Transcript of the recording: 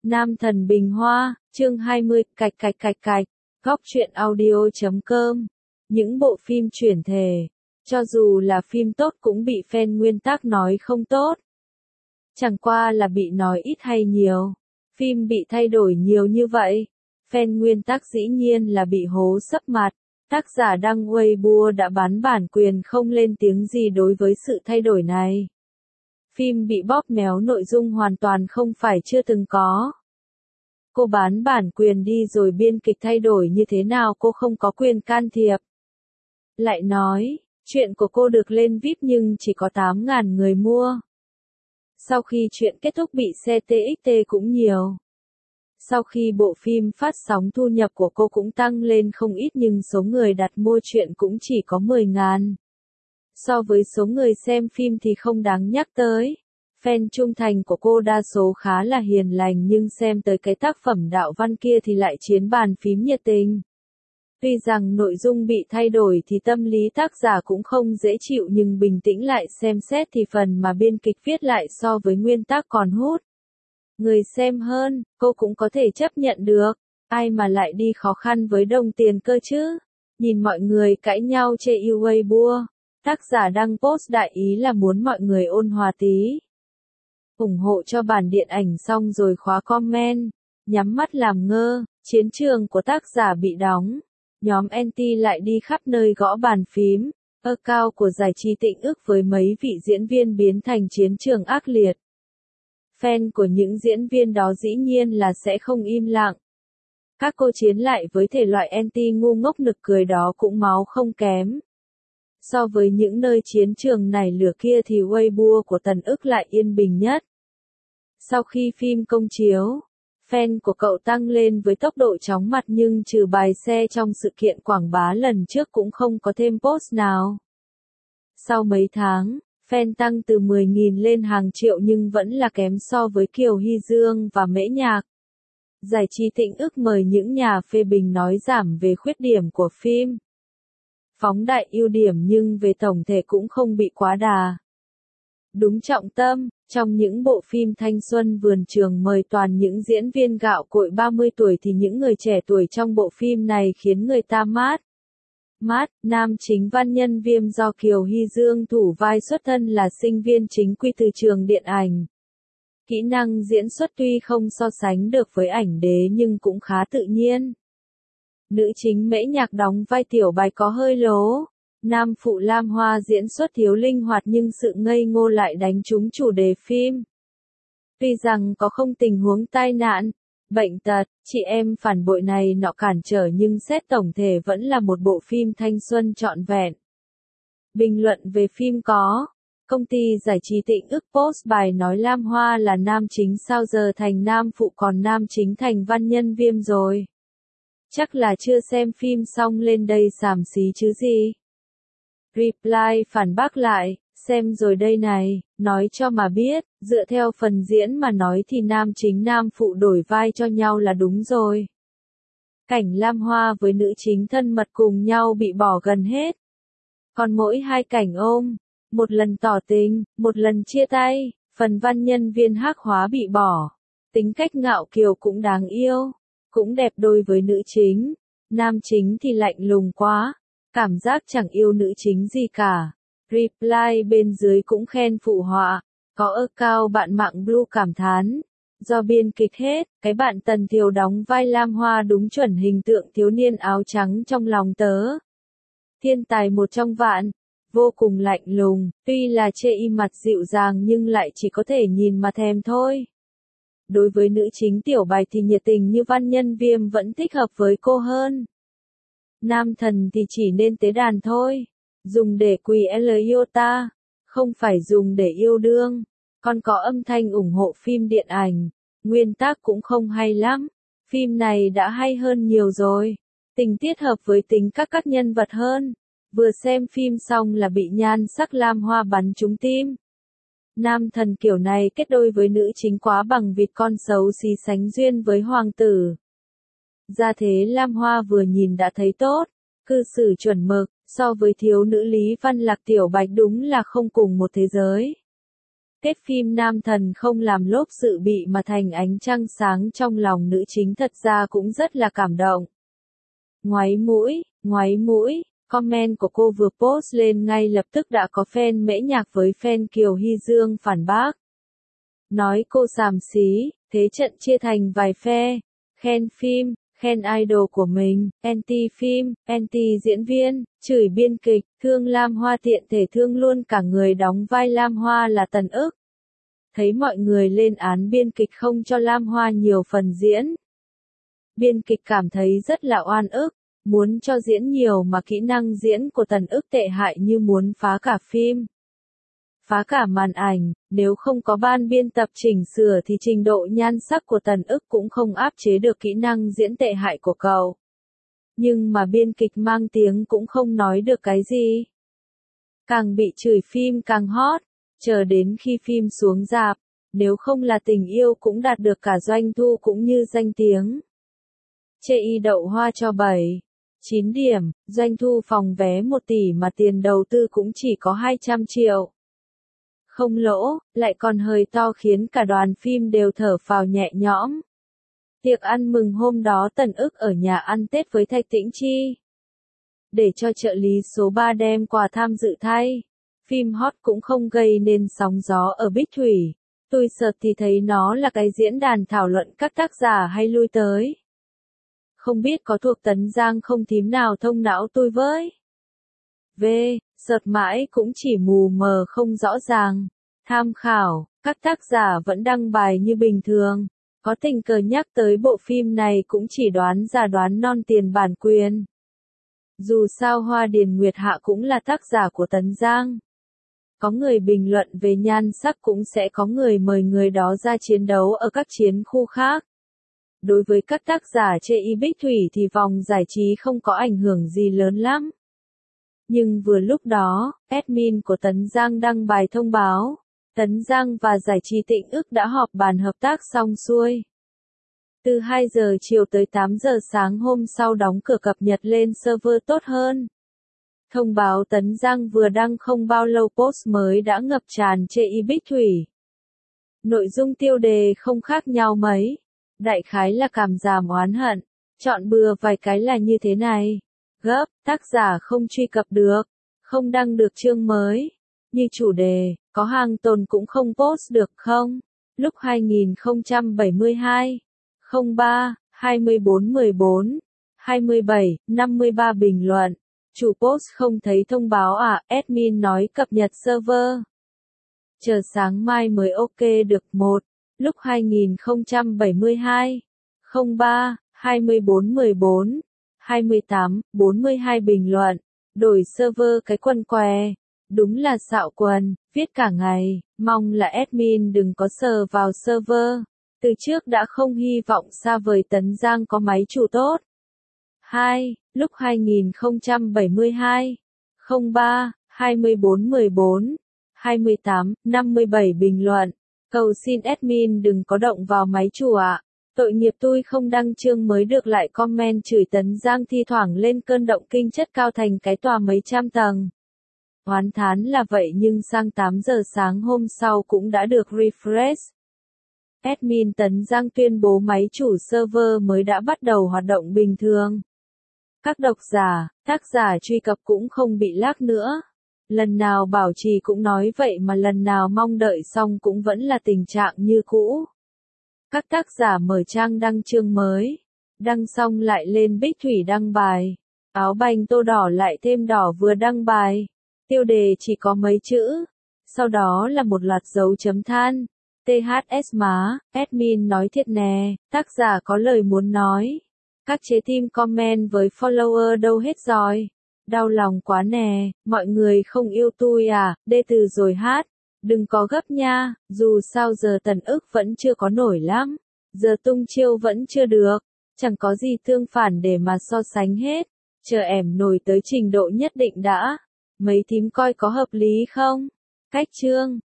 Nam thần Bình Hoa, chương 20, cạch. Góc truyện audio.com. Những bộ phim chuyển thể, cho dù là phim tốt cũng bị fan nguyên tác nói không tốt. Chẳng qua là bị nói ít hay nhiều. Phim bị thay đổi nhiều như vậy. Fan nguyên tác dĩ nhiên là bị hố sấp mặt. Tác giả đăng Weibo đã bán bản quyền không lên tiếng gì đối với sự thay đổi này. Phim bị bóp méo nội dung hoàn toàn không phải chưa từng có. Cô bán bản quyền đi rồi biên kịch thay đổi như thế nào cô không có quyền can thiệp. Lại nói, chuyện của cô được lên VIP nhưng chỉ có 8.000 người mua. Sau khi chuyện kết thúc bị CTXT cũng nhiều. Sau khi bộ phim phát sóng thu nhập của cô cũng tăng lên không ít nhưng số người đặt mua chuyện cũng chỉ có 10.000. So với số người xem phim thì không đáng nhắc tới. Fan trung thành của cô đa số khá là hiền lành nhưng xem tới cái tác phẩm đạo văn kia thì lại chiến bàn phím nhiệt tình. Tuy rằng nội dung bị thay đổi thì tâm lý tác giả cũng không dễ chịu nhưng bình tĩnh lại xem xét thì phần mà biên kịch viết lại so với nguyên tác còn hút người xem hơn, cô cũng có thể chấp nhận được. Ai mà lại đi khó khăn với đồng tiền cơ chứ? Nhìn mọi người cãi nhau chê yêu Weibo, tác giả đăng post đại ý là muốn mọi người ôn hòa tí. Ủng hộ cho bản điện ảnh xong rồi khóa comment, nhắm mắt làm ngơ, chiến trường của tác giả bị đóng. Nhóm anti lại đi khắp nơi gõ bàn phím, account của giải trí Tịnh Ức với mấy vị diễn viên biến thành chiến trường ác liệt. Fan của những diễn viên đó dĩ nhiên là sẽ không im lặng. Các cô chiến lại với thể loại anti ngu ngốc nực cười đó cũng máu không kém. So với những nơi chiến trường này lửa kia thì Weibo của Tần Ức lại yên bình nhất. Sau khi phim công chiếu, fan của cậu tăng lên với tốc độ chóng mặt nhưng trừ bài xe trong sự kiện quảng bá lần trước cũng không có thêm post nào. Sau mấy tháng, fan tăng từ 10.000 lên hàng triệu nhưng vẫn là kém so với Kiều Hy Dương và Mễ Nhạc. Giải trí Tịnh Ức mời những nhà phê bình nói giảm về khuyết điểm của phim. Phóng đại ưu điểm nhưng về tổng thể cũng không bị quá đà. Đúng trọng tâm, trong những bộ phim thanh xuân vườn trường mời toàn những diễn viên gạo cội 30 tuổi thì những người trẻ tuổi trong bộ phim này khiến người ta mát. Nam chính Văn Nhân Viêm do Kiều Hy Dương thủ vai xuất thân là sinh viên chính quy từ trường điện ảnh. Kỹ năng diễn xuất tuy không so sánh được với ảnh đế nhưng cũng khá tự nhiên. Nữ chính Mễ Nhạc đóng vai tiểu bạch có hơi lố. Nam phụ Lam Hoa diễn xuất thiếu linh hoạt nhưng sự ngây ngô lại đánh trúng chủ đề phim. Tuy rằng có không tình huống tai nạn, bệnh tật, chị em phản bội này nọ cản trở nhưng xét tổng thể vẫn là một bộ phim thanh xuân trọn vẹn. Bình luận về phim có. Công ty giải trí Tịnh Ức post bài nói Lam Hoa là nam chính sao giờ thành nam phụ còn nam chính thành Văn Nhân Viêm rồi. Chắc là chưa xem phim xong lên đây xàm xí chứ gì. Reply phản bác lại, xem rồi đây này, nói cho mà biết, dựa theo phần diễn mà nói thì nam chính nam phụ đổi vai cho nhau là đúng rồi. Cảnh Lam Hoa với nữ chính thân mật cùng nhau bị bỏ gần hết. Còn mỗi hai cảnh ôm, một lần tỏ tình, một lần chia tay, phần Văn Nhân Viên hắc hóa bị bỏ. Tính cách ngạo kiều cũng đáng yêu, cũng đẹp đôi với nữ chính, nam chính thì lạnh lùng quá. Cảm giác chẳng yêu nữ chính gì cả. Reply bên dưới cũng khen phụ họa. Có account bạn mạng Blue cảm thán. Do biên kịch hết, cái bạn Tần Thiều đóng vai Lam Hoa đúng chuẩn hình tượng thiếu niên áo trắng trong lòng tớ. Thiên tài một trong vạn. Vô cùng lạnh lùng, tuy là chê im mặt dịu dàng nhưng lại chỉ có thể nhìn mà thèm thôi. Đối với nữ chính tiểu bạch thì nhiệt tình như Văn Nhân Viêm vẫn thích hợp với cô hơn. Nam thần thì chỉ nên tế đàn thôi. Dùng để quỳ L iota, không phải dùng để yêu đương. Còn có âm thanh ủng hộ phim điện ảnh. Nguyên tác cũng không hay lắm. Phim này đã hay hơn nhiều rồi. Tình tiết hợp với tính các nhân vật hơn. Vừa xem phim xong là bị nhan sắc Lam Hoa bắn trúng tim. Nam thần kiểu này kết đôi với nữ chính quá bằng vịt con xấu xí sánh duyên với hoàng tử. Ra thế Lam Hoa vừa nhìn đã thấy tốt, cư xử chuẩn mực, so với thiếu nữ Lý Văn Lạc tiểu bạch đúng là không cùng một thế giới. Kết phim nam thần không làm lốp dự bị mà thành ánh trăng sáng trong lòng nữ chính thật ra cũng rất là cảm động. Ngoáy mũi, comment của cô vừa post lên ngay lập tức đã có fan Mễ Nhạc với fan Kiều Hy Dương phản bác. Nói cô xàm xí, thế trận chia thành vài phe, khen phim, khen idol của mình, anti phim, anti diễn viên, chửi biên kịch, thương Lam Hoa tiện thể thương luôn cả người đóng vai Lam Hoa là Tần Ức. Thấy mọi người lên án biên kịch không cho Lam Hoa nhiều phần diễn. Biên kịch cảm thấy rất là oan ức, muốn cho diễn nhiều mà kỹ năng diễn của Tần Ức tệ hại như muốn phá cả phim. Phá cả màn ảnh, nếu không có ban biên tập chỉnh sửa thì trình độ nhan sắc của Tần Ức cũng không áp chế được kỹ năng diễn tệ hại của cậu. Nhưng mà biên kịch mang tiếng cũng không nói được cái gì. Càng bị chửi phim càng hot, chờ đến khi phim xuống rạp, nếu không là tình yêu cũng đạt được cả doanh thu cũng như danh tiếng. Chê y đậu hoa cho 7-9 điểm, doanh thu phòng vé 1 tỷ mà tiền đầu tư cũng chỉ có 200 triệu. Không lỗ, lại còn hơi to khiến cả đoàn phim đều thở phào nhẹ nhõm. Tiệc ăn mừng hôm đó Tần Ức ở nhà ăn Tết với Thạch Tĩnh Chi. Để cho trợ lý số 3 đem quà tham dự thay. Phim hot cũng không gây nên sóng gió ở Bích Thủy. Tôi search thì thấy nó là cái diễn đàn thảo luận các tác giả hay lui tới. Không biết có thuộc Tấn Giang không thím nào thông não tôi với. Search mãi cũng chỉ mù mờ không rõ ràng. Tham khảo, các tác giả vẫn đăng bài như bình thường. Có tình cờ nhắc tới bộ phim này cũng chỉ đoán ra đoán non tiền bản quyền. Dù sao Hoa Điền Nguyệt Hạ cũng là tác giả của Tấn Giang. Có người bình luận về nhan sắc cũng sẽ có người mời người đó ra chiến đấu ở các chiến khu khác. Đối với các tác giả chê y Bích Thủy thì vòng giải trí không có ảnh hưởng gì lớn lắm. Nhưng vừa lúc đó, admin của Tấn Giang đăng bài thông báo, Tấn Giang và Giải trí Tĩnh Ức đã họp bàn hợp tác xong xuôi. Từ 2 giờ chiều tới 8 giờ sáng hôm sau đóng cửa cập nhật lên server tốt hơn. Thông báo Tấn Giang vừa đăng không bao lâu post mới đã ngập tràn chê y Bích Thủy. Nội dung tiêu đề không khác nhau mấy. Đại khái là cảm giảm oán hận. Chọn bừa vài cái là như thế này. Gấp, tác giả không truy cập được. Không đăng được chương mới. Như chủ đề, có hàng tồn cũng không post được không? Lúc 2072. 03, 2414. 27, 53 bình luận. Chủ post không thấy thông báo à, admin nói cập nhật server. Chờ sáng mai mới ok được 1. Lúc 2072. 03, 2414. 28, 42 bình luận. Đổi server cái quần què. Đúng là xạo quần, viết cả ngày, mong là admin đừng có sờ vào server. Từ trước đã không hy vọng xa vời Tấn Giang có máy chủ tốt. 2. Lúc 2072. 03, 2414. 28, 57 bình luận. Cầu xin admin đừng có động vào máy chủ ạ. Tội nghiệp tôi không đăng chương mới được lại comment chửi Tấn Giang thi thoảng lên cơn động kinh chất cao thành cái tòa mấy trăm tầng. Oán thán là vậy nhưng sang 8 giờ sáng hôm sau cũng đã được refresh. Admin Tấn Giang tuyên bố máy chủ server mới đã bắt đầu hoạt động bình thường. Các độc giả, tác giả truy cập cũng không bị lag nữa. Lần nào bảo trì cũng nói vậy mà lần nào mong đợi xong cũng vẫn là tình trạng như cũ. Các tác giả mở trang đăng chương mới. Đăng xong lại lên Bích Thủy đăng bài. Áo banh tô đỏ lại thêm đỏ vừa đăng bài. Tiêu đề chỉ có mấy chữ. Sau đó là một loạt dấu chấm than. THS má, admin nói thiệt nè, tác giả có lời muốn nói. Các chế tim comment với follower đâu hết rồi. Đau lòng quá nè, mọi người không yêu tôi à, đê từ rồi hát. Đừng có gấp nha, dù sao giờ Tần Ức vẫn chưa có nổi lắm. Giờ tung chiêu vẫn chưa được. Chẳng có gì tương phản để mà so sánh hết. Chờ ẻm nổi tới trình độ nhất định đã. Mấy thím coi có hợp lý không? Cách chương